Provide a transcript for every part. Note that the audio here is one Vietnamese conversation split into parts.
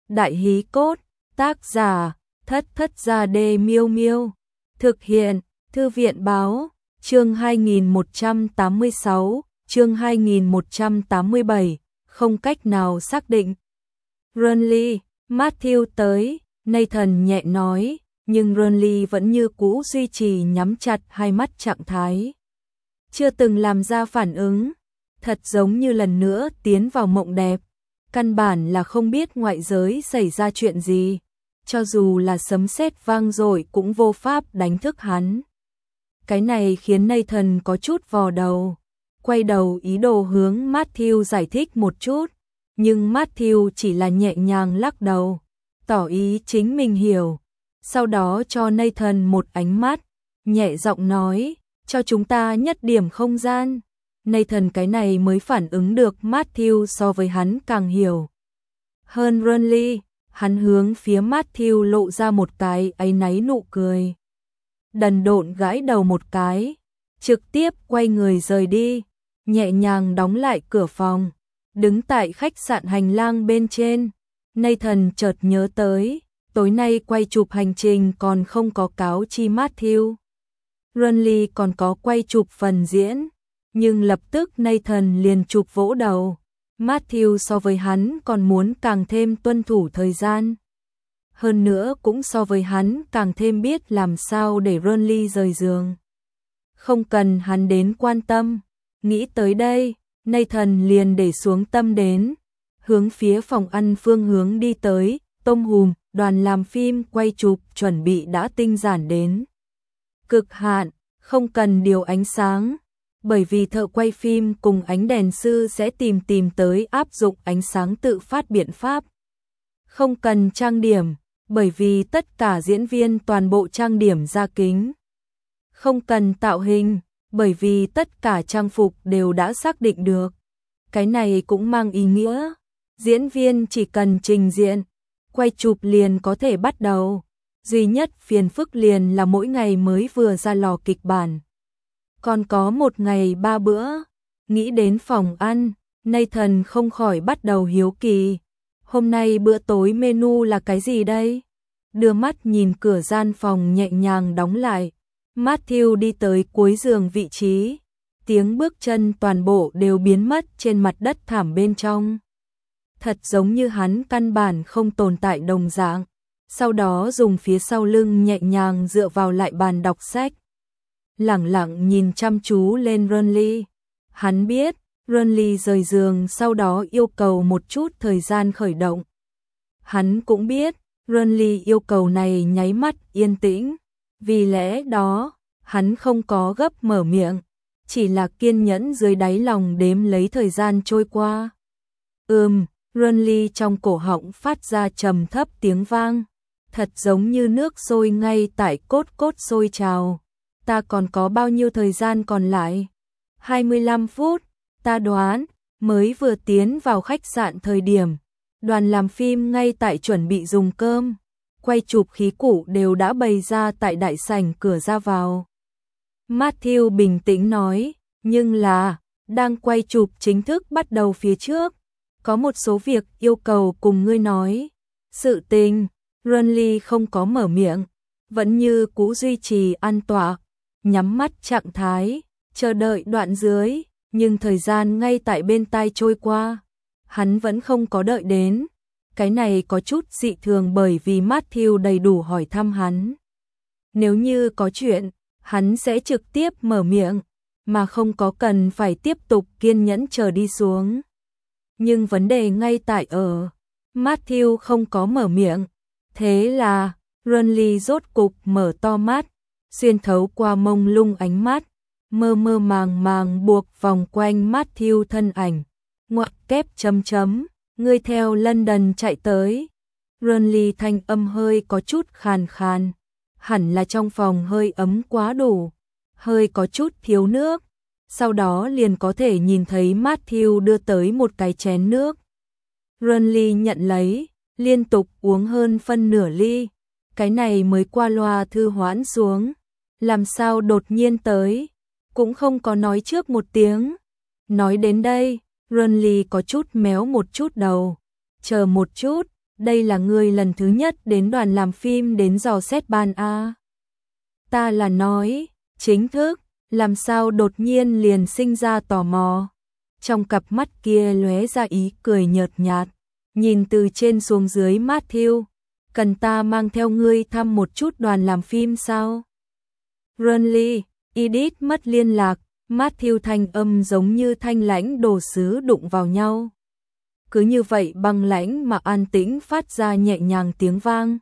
Đại hí cốt, tác giả, Thất Thất Gia Đê Miêu Miêu. Thực hiện, Thư viện báo, chương 2186, chương 2187, không cách nào xác định. Renly, Matthew tới, Nathan nhẹ nói, nhưng Renly vẫn như cũ duy trì nhắm chặt hai mắt trạng thái. Chưa từng làm ra phản ứng, thật giống như lần nữa tiến vào mộng đẹp. Căn bản là không biết ngoại giới xảy ra chuyện gì, cho dù là sấm sét vang dội cũng vô pháp đánh thức hắn. Cái này khiến Nathan có chút vò đầu, quay đầu ý đồ hướng Matthew giải thích một chút, nhưng Matthew chỉ là nhẹ nhàng lắc đầu, tỏ ý chính mình hiểu. Sau đó cho Nathan một ánh mắt, nhẹ giọng nói, cho chúng ta nhất điểm không gian. Nathan cái này mới phản ứng được Matthew so với hắn càng hiểu hơn Renly, hắn hướng phía Matthew lộ ra một cái áy náy nụ cười. Đần độn gãi đầu một cái, trực tiếp quay người rời đi, nhẹ nhàng đóng lại cửa phòng, đứng tại khách sạn hành lang bên trên. Nathan chợt nhớ tới, tối nay quay chụp hành trình còn không có cáo chi Matthew. Renly còn có quay chụp phần diễn. Nhưng lập tức Nathan liền chụp vỗ đầu, Matthew so với hắn còn muốn càng thêm tuân thủ thời gian. Hơn nữa cũng so với hắn càng thêm biết làm sao để Renly rời giường. Không cần hắn đến quan tâm, nghĩ tới đây, Nathan liền để xuống tâm đến, hướng phía phòng ăn phương hướng đi tới. Tôm hùm, đoàn làm phim quay chụp chuẩn bị đã tinh giản đến cực hạn, không cần điều ánh sáng. Bởi vì thợ quay phim cùng ánh đèn sư sẽ tìm tới áp dụng ánh sáng tự phát biện pháp. Không cần trang điểm, bởi vì tất cả diễn viên toàn bộ trang điểm ra kính. Không cần tạo hình, bởi vì tất cả trang phục đều đã xác định được. Cái này cũng mang ý nghĩa, diễn viên chỉ cần trình diện, quay chụp liền có thể bắt đầu. Duy nhất phiền phức liền là mỗi ngày mới vừa ra lò kịch bản. Còn có một ngày 3 bữa, nghĩ đến phòng ăn, Nathan không khỏi bắt đầu hiếu kỳ. Hôm nay bữa tối menu là cái gì đây? Đưa mắt nhìn cửa gian phòng nhẹ nhàng đóng lại, Matthew đi tới cuối giường vị trí, tiếng bước chân toàn bộ đều biến mất trên mặt đất thảm bên trong. Thật giống như hắn căn bản không tồn tại đồng dạng, sau đó dùng phía sau lưng nhẹ nhàng dựa vào lại bàn đọc sách. Lẳng lặng nhìn chăm chú lên Renly. Hắn biết, Renly rời giường sau đó yêu cầu một chút thời gian khởi động. Hắn cũng biết, Renly yêu cầu này nháy mắt yên tĩnh. Vì lẽ đó, hắn không có gấp mở miệng, chỉ là kiên nhẫn dưới đáy lòng đếm lấy thời gian trôi qua. Renly trong cổ họng phát ra trầm thấp tiếng vang, thật giống như nước sôi ngay tại cốt sôi trào. Ta còn có bao nhiêu thời gian còn lại? 25 phút, ta đoán, mới vừa tiến vào khách sạn thời điểm, đoàn làm phim ngay tại chuẩn bị dùng cơm, quay chụp khí cụ đều đã bày ra tại đại sảnh cửa ra vào. Matthew bình tĩnh nói, nhưng là, đang quay chụp chính thức bắt đầu phía trước, có một số việc yêu cầu cùng ngươi nói. Sự tình, Renly không có mở miệng, vẫn như cũ duy trì an tọa. Nhắm mắt trạng thái, chờ đợi đoạn dưới, nhưng thời gian ngay tại bên tai trôi qua, hắn vẫn không có đợi đến. Cái này có chút dị thường bởi vì Matthew đầy đủ hỏi thăm hắn. Nếu như có chuyện, hắn sẽ trực tiếp mở miệng, mà không có cần phải tiếp tục kiên nhẫn chờ đi xuống. Nhưng vấn đề ngay tại ở, Matthew không có mở miệng, thế là Renly rốt cục mở to mắt. Xuyên thấu qua mông lung ánh mắt, mơ mơ màng màng buộc vòng quanh Matthew thân ảnh. Ngoặc kép chấm, ngươi theo London chạy tới. Renly thanh âm hơi có chút khàn khàn, hẳn là trong phòng hơi ấm quá đủ, hơi có chút thiếu nước. Sau đó liền có thể nhìn thấy Matthew đưa tới một cái chén nước. Renly nhận lấy, liên tục uống hơn phân nửa ly, cái này mới qua loa thư hoãn xuống. Làm sao đột nhiên tới, cũng không có nói trước một tiếng. Nói đến đây, Renly có chút méo một chút đầu. Chờ một chút, đây là ngươi lần thứ nhất đến đoàn làm phim đến dò xét ban a. Ta là nói, chính thức, làm sao đột nhiên liền sinh ra tò mò. Trong cặp mắt kia lóe ra ý cười nhợt nhạt, nhìn từ trên xuống dưới Matthew, cần ta mang theo ngươi thăm một chút đoàn làm phim sao? Renly, Edith mất liên lạc, Matthew thanh âm giống như thanh lãnh đồ sứ đụng vào nhau. Cứ như vậy băng lãnh mà an tĩnh phát ra nhẹ nhàng tiếng vang.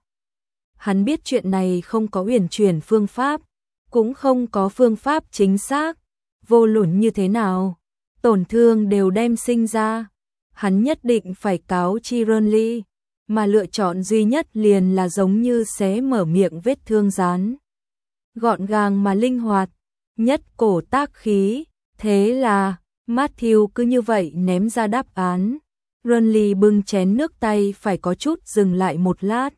Hắn biết chuyện này không có uyển chuyển phương pháp, cũng không có phương pháp chính xác, vô luận như thế nào, tổn thương đều đem sinh ra. Hắn nhất định phải cáo chi Renly, mà lựa chọn duy nhất liền là giống như xé mở miệng vết thương rán. Gọn gàng mà linh hoạt, nhất cổ tác khí, thế là, Matthew cứ như vậy ném ra đáp án. Renly bưng chén nước tay phải có chút dừng lại một lát.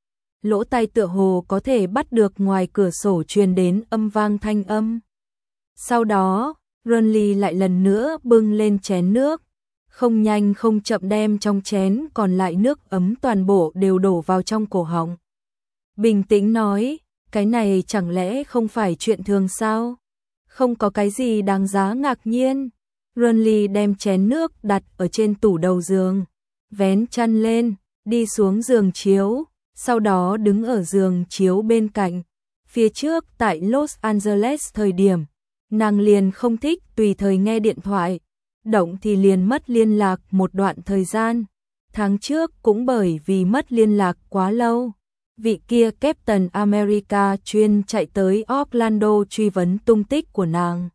Lỗ tai tựa hồ có thể bắt được ngoài cửa sổ truyền đến âm vang thanh âm. Sau đó, Renly lại lần nữa bưng lên chén nước, không nhanh không chậm đem trong chén còn lại nước ấm toàn bộ đều đổ vào trong cổ họng. Bình tĩnh nói, cái này chẳng lẽ không phải chuyện thường sao? Không có cái gì đáng giá ngạc nhiên. Renly đem chén nước đặt ở trên tủ đầu giường, vén chăn lên, đi xuống giường chiếu, sau đó đứng ở giường chiếu bên cạnh. Phía trước tại Los Angeles thời điểm, nàng liền không thích tùy thời nghe điện thoại, động thì liền mất liên lạc một đoạn thời gian. Tháng trước cũng bởi vì mất liên lạc quá lâu, vị kia Captain America chuyên chạy tới Orlando truy vấn tung tích của nàng.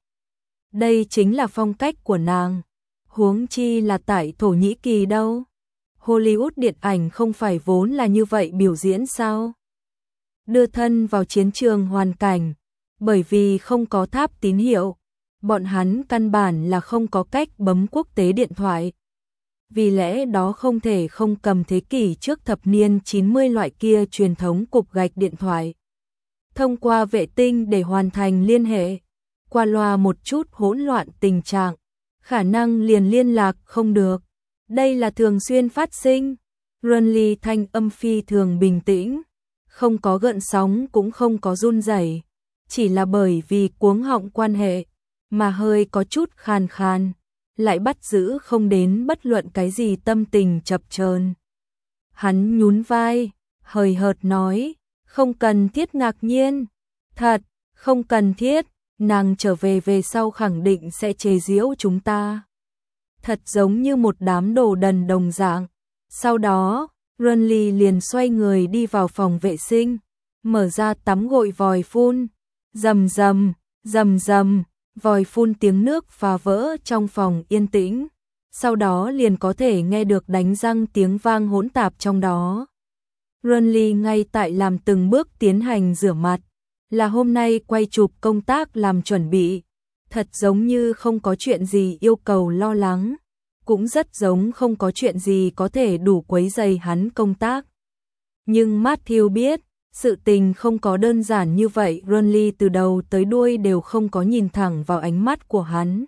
Đây chính là phong cách của nàng, huống chi là tại Thổ Nhĩ Kỳ đâu. Hollywood điện ảnh không phải vốn là như vậy biểu diễn sao? Đưa thân vào chiến trường hoàn cảnh, bởi vì không có tháp tín hiệu, bọn hắn căn bản là không có cách bấm quốc tế điện thoại. Vì lẽ đó không thể không cầm thế kỷ trước thập niên 90 loại kia truyền thống cục gạch điện thoại. Thông qua vệ tinh để hoàn thành liên hệ, qua loa một chút hỗn loạn tình trạng, khả năng liền liên lạc không được. Đây là thường xuyên phát sinh. Renly thanh âm phi thường bình tĩnh, không có gợn sóng cũng không có run rẩy, chỉ là bởi vì cuống họng quan hệ mà hơi có chút khàn khàn, lại bắt giữ không đến bất luận cái gì tâm tình chập chờn. Hắn nhún vai, hời hợt nói, không cần thiết ngạc nhiên, thật, không cần thiết, nàng trở về sau khẳng định sẽ chế giễu chúng ta. Thật giống như một đám đồ đần đồng dạng. Sau đó, Renly liền xoay người đi vào phòng vệ sinh, mở ra tắm gội vòi phun, rầm rầm, rầm rầm, vòi phun tiếng nước phá vỡ trong phòng yên tĩnh, sau đó liền có thể nghe được đánh răng tiếng vang hỗn tạp trong đó. Renly ngay tại làm từng bước tiến hành rửa mặt, là hôm nay quay chụp công tác làm chuẩn bị, thật giống như không có chuyện gì yêu cầu lo lắng, cũng rất giống không có chuyện gì có thể đủ quấy rầy hắn công tác. Nhưng Matthew biết, sự tình không có đơn giản như vậy. Renly từ đầu tới đuôi đều không có nhìn thẳng vào ánh mắt của hắn.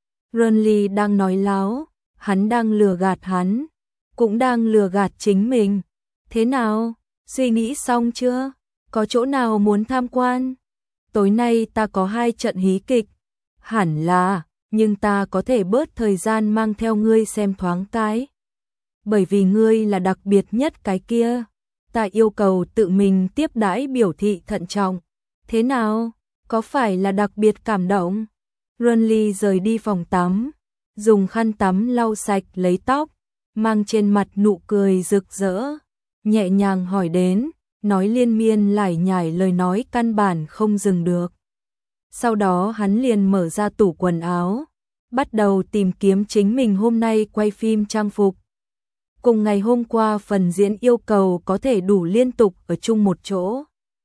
Renly đang nói láo, hắn đang lừa gạt hắn, cũng đang lừa gạt chính mình. Thế nào, suy nghĩ xong chưa? Có chỗ nào muốn tham quan? Tối nay ta có 2 trận hí kịch. Hẳn là, nhưng ta có thể bớt thời gian mang theo ngươi xem thoáng cái. Bởi vì ngươi là đặc biệt nhất cái kia. Ta yêu cầu tự mình tiếp đãi biểu thị thận trọng. Thế nào? Có phải là đặc biệt cảm động? Renly rời đi phòng tắm, dùng khăn tắm lau sạch lấy tóc, mang trên mặt nụ cười rực rỡ, nhẹ nhàng hỏi đến, nói liên miên lải nhải lời nói căn bản không dừng được. Sau đó hắn liền mở ra tủ quần áo, bắt đầu tìm kiếm chính mình hôm nay quay phim trang phục. Cùng ngày hôm qua phần diễn yêu cầu có thể đủ liên tục ở chung một chỗ.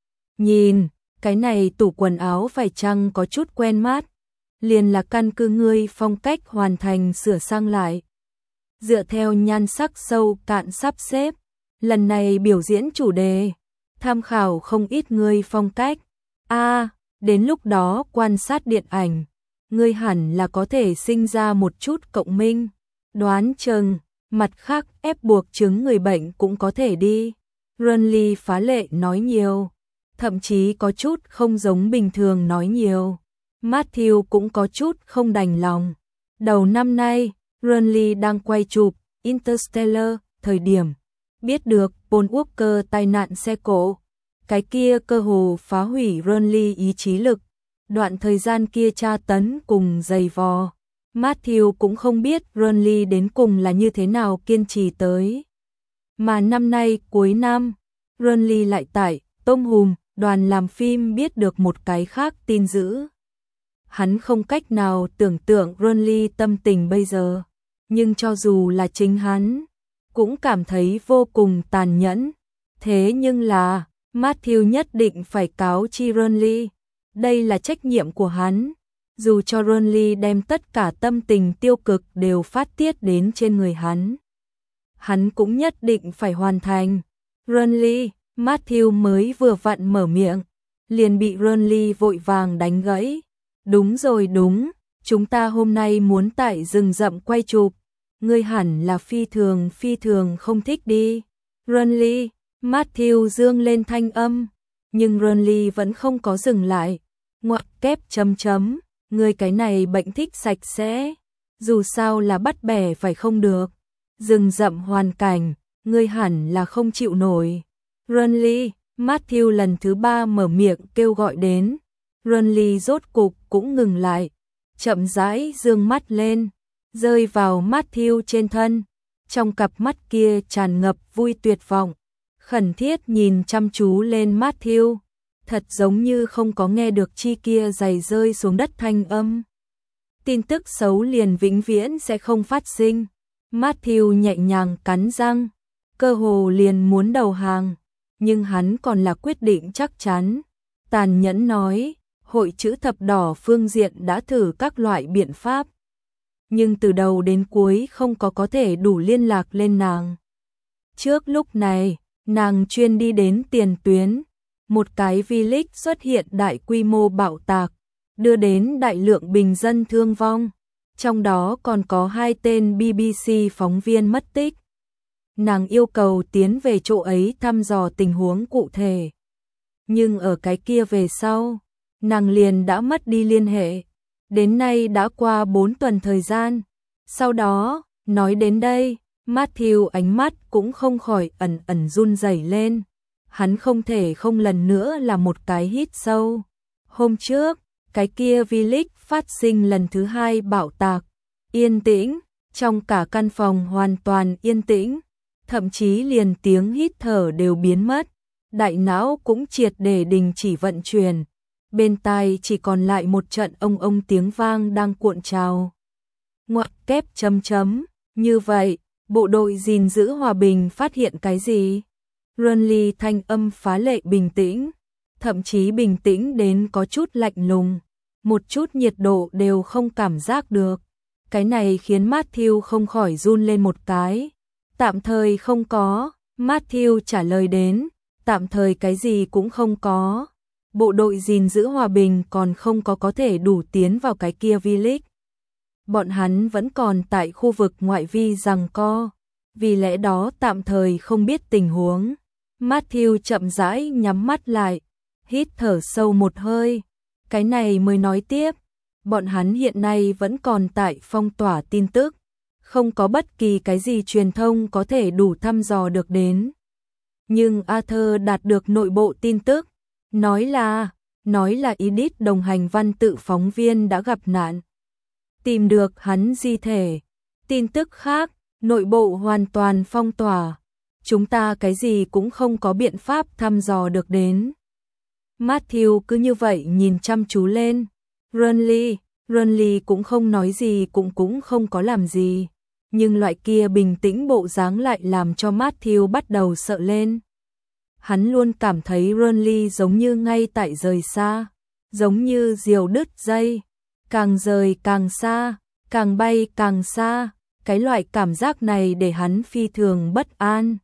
Nhìn, cái này tủ quần áo phải chăng có chút quen mắt, liền là căn cứ ngươi phong cách hoàn thành sửa sang lại. Dựa theo nhan sắc sâu cạn sắp xếp, lần này biểu diễn chủ đề, tham khảo không ít ngươi phong cách. Đến lúc đó quan sát điện ảnh, ngươi hẳn là có thể sinh ra một chút cộng minh. Đoán chừng, mặt khác ép buộc chứng người bệnh cũng có thể đi. Renly phá lệ nói nhiều, thậm chí có chút không giống bình thường nói nhiều. Matthew cũng có chút không đành lòng. Đầu năm nay, Renly đang quay chụp Interstellar, thời điểm biết được Paul Walker tai nạn xe cộ. Cái kia cơ hồ phá hủy Renly ý chí lực. Đoạn thời gian kia tra tấn cùng giày vò. Matthew cũng không biết Renly đến cùng là như thế nào kiên trì tới. Mà năm nay cuối năm, Renly lại tại Tom Hùm, đoàn làm phim biết được một cái khác tin dữ. Hắn không cách nào tưởng tượng Renly tâm tình bây giờ, nhưng cho dù là chính hắn, cũng cảm thấy vô cùng tàn nhẫn. Thế nhưng là, Matthew nhất định phải cáo chi Renly. Đây là trách nhiệm của hắn. Dù cho Renly đem tất cả tâm tình tiêu cực đều phát tiết đến trên người hắn cũng nhất định phải hoàn thành. Renly, Matthew mới vừa vặn mở miệng, liền bị Renly vội vàng đánh gãy. Đúng rồi đúng, chúng ta hôm nay muốn tại rừng rậm quay chụp. Ngươi hẳn là phi thường không thích đi. Renly, Matthew dương lên thanh âm, nhưng Renly vẫn không có dừng lại. Ngoặc kép chấm chấm, ngươi cái này bệnh thích sạch sẽ, dù sao là bắt bẻ phải không được. Rừng rậm hoàn cảnh, ngươi hẳn là không chịu nổi. Renly, Matthew lần thứ 3 mở miệng kêu gọi đến. Renly rốt cục cũng ngừng lại, chậm rãi dương mắt lên, rơi vào Matthew trên thân. Trong cặp mắt kia tràn ngập vui tuyệt vọng, khẩn thiết nhìn chăm chú lên Matthew, thật giống như không có nghe được chi kia giày rơi xuống đất thanh âm. Tin tức xấu liền vĩnh viễn sẽ không phát sinh. Matthew nhẹ nhàng cắn răng, cơ hồ liền muốn đầu hàng, nhưng hắn còn là quyết định chắc chắn. Tàn nhẫn nói, hội chữ thập đỏ phương diện đã thử các loại biện pháp, nhưng từ đầu đến cuối không có thể đủ liên lạc lên nàng. Trước lúc này, nàng chuyên đi đến tiền tuyến, một cái village xuất hiện đại quy mô bạo tạc, đưa đến đại lượng bình dân thương vong, trong đó còn có 2 tên BBC phóng viên mất tích. Nàng yêu cầu tiến về chỗ ấy thăm dò tình huống cụ thể. Nhưng ở cái kia về sau, nàng liền đã mất đi liên hệ. Đến nay đã qua 4 tuần thời gian. Sau đó, nói đến đây, Matthew ánh mắt cũng không khỏi ẩn run rẩy lên. Hắn không thể không lần nữa là một cái hít sâu. Hôm trước, cái kia village phát sinh lần thứ 2 bạo tạc. Yên tĩnh, trong cả căn phòng hoàn toàn yên tĩnh. Thậm chí liền tiếng hít thở đều biến mất. Đại não cũng triệt để đình chỉ vận chuyển. Bên tai chỉ còn lại một trận ông tiếng vang đang cuộn trào. Ngoặc kép chấm chấm, như vậy, bộ đội gìn giữ hòa bình phát hiện cái gì? Renly thanh âm phá lệ bình tĩnh, thậm chí bình tĩnh đến có chút lạnh lùng, một chút nhiệt độ đều không cảm giác được. Cái này khiến Matthew không khỏi run lên một cái. Tạm thời không có, Matthew trả lời đến, tạm thời cái gì cũng không có. Bộ đội gìn giữ hòa bình còn không có thể đủ tiến vào cái kia village. Bọn hắn vẫn còn tại khu vực ngoại vi giằng co, vì lẽ đó tạm thời không biết tình huống. Matthew chậm rãi nhắm mắt lại, hít thở sâu một hơi, cái này mới nói tiếp. Bọn hắn hiện nay vẫn còn tại phong tỏa tin tức, không có bất kỳ cái gì truyền thông có thể đủ thăm dò được đến. Nhưng Arthur đạt được nội bộ tin tức, nói là Edith đồng hành văn tự phóng viên đã gặp nạn, tìm được hắn di thể. Tin tức khác, nội bộ hoàn toàn phong tỏa, chúng ta cái gì cũng không có biện pháp thăm dò được đến. Matthew cứ như vậy nhìn chăm chú lên. Renly cũng không nói gì, cũng không có làm gì, nhưng loại kia bình tĩnh bộ dáng lại làm cho Matthew bắt đầu sợ lên. Hắn luôn cảm thấy Renly giống như ngay tại rời xa, giống như diều đứt dây, càng rời càng xa, càng bay càng xa. Cái loại cảm giác này để hắn phi thường bất an.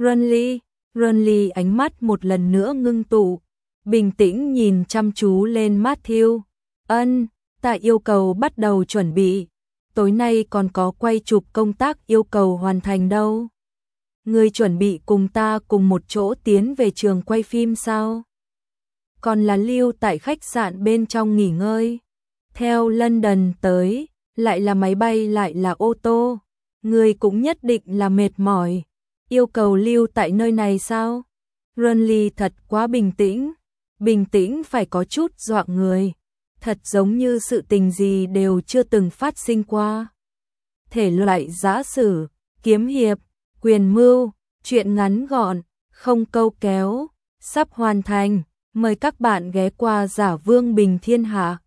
Renly ánh mắt một lần nữa ngưng tụ, bình tĩnh nhìn chăm chú lên Matthew. Ta yêu cầu bắt đầu chuẩn bị. tối nay còn có quay chụp công tác yêu cầu hoàn thành đâu. Ngươi chuẩn bị cùng ta cùng một chỗ tiến về trường quay phim sao? Còn là lưu tại khách sạn bên trong nghỉ ngơi? Theo London tới, lại là máy bay lại là ô tô, ngươi cũng nhất định là mệt mỏi, yêu cầu lưu tại nơi này sao? Renly thật quá bình tĩnh phải có chút dọa người, thật giống như sự tình gì đều chưa từng phát sinh qua. Thể loại giã sử, kiếm hiệp, quyền mưu, truyện ngắn gọn, không câu kéo, sắp hoàn thành, mời các bạn ghé qua Giả Vương Bình Thiên Hạ.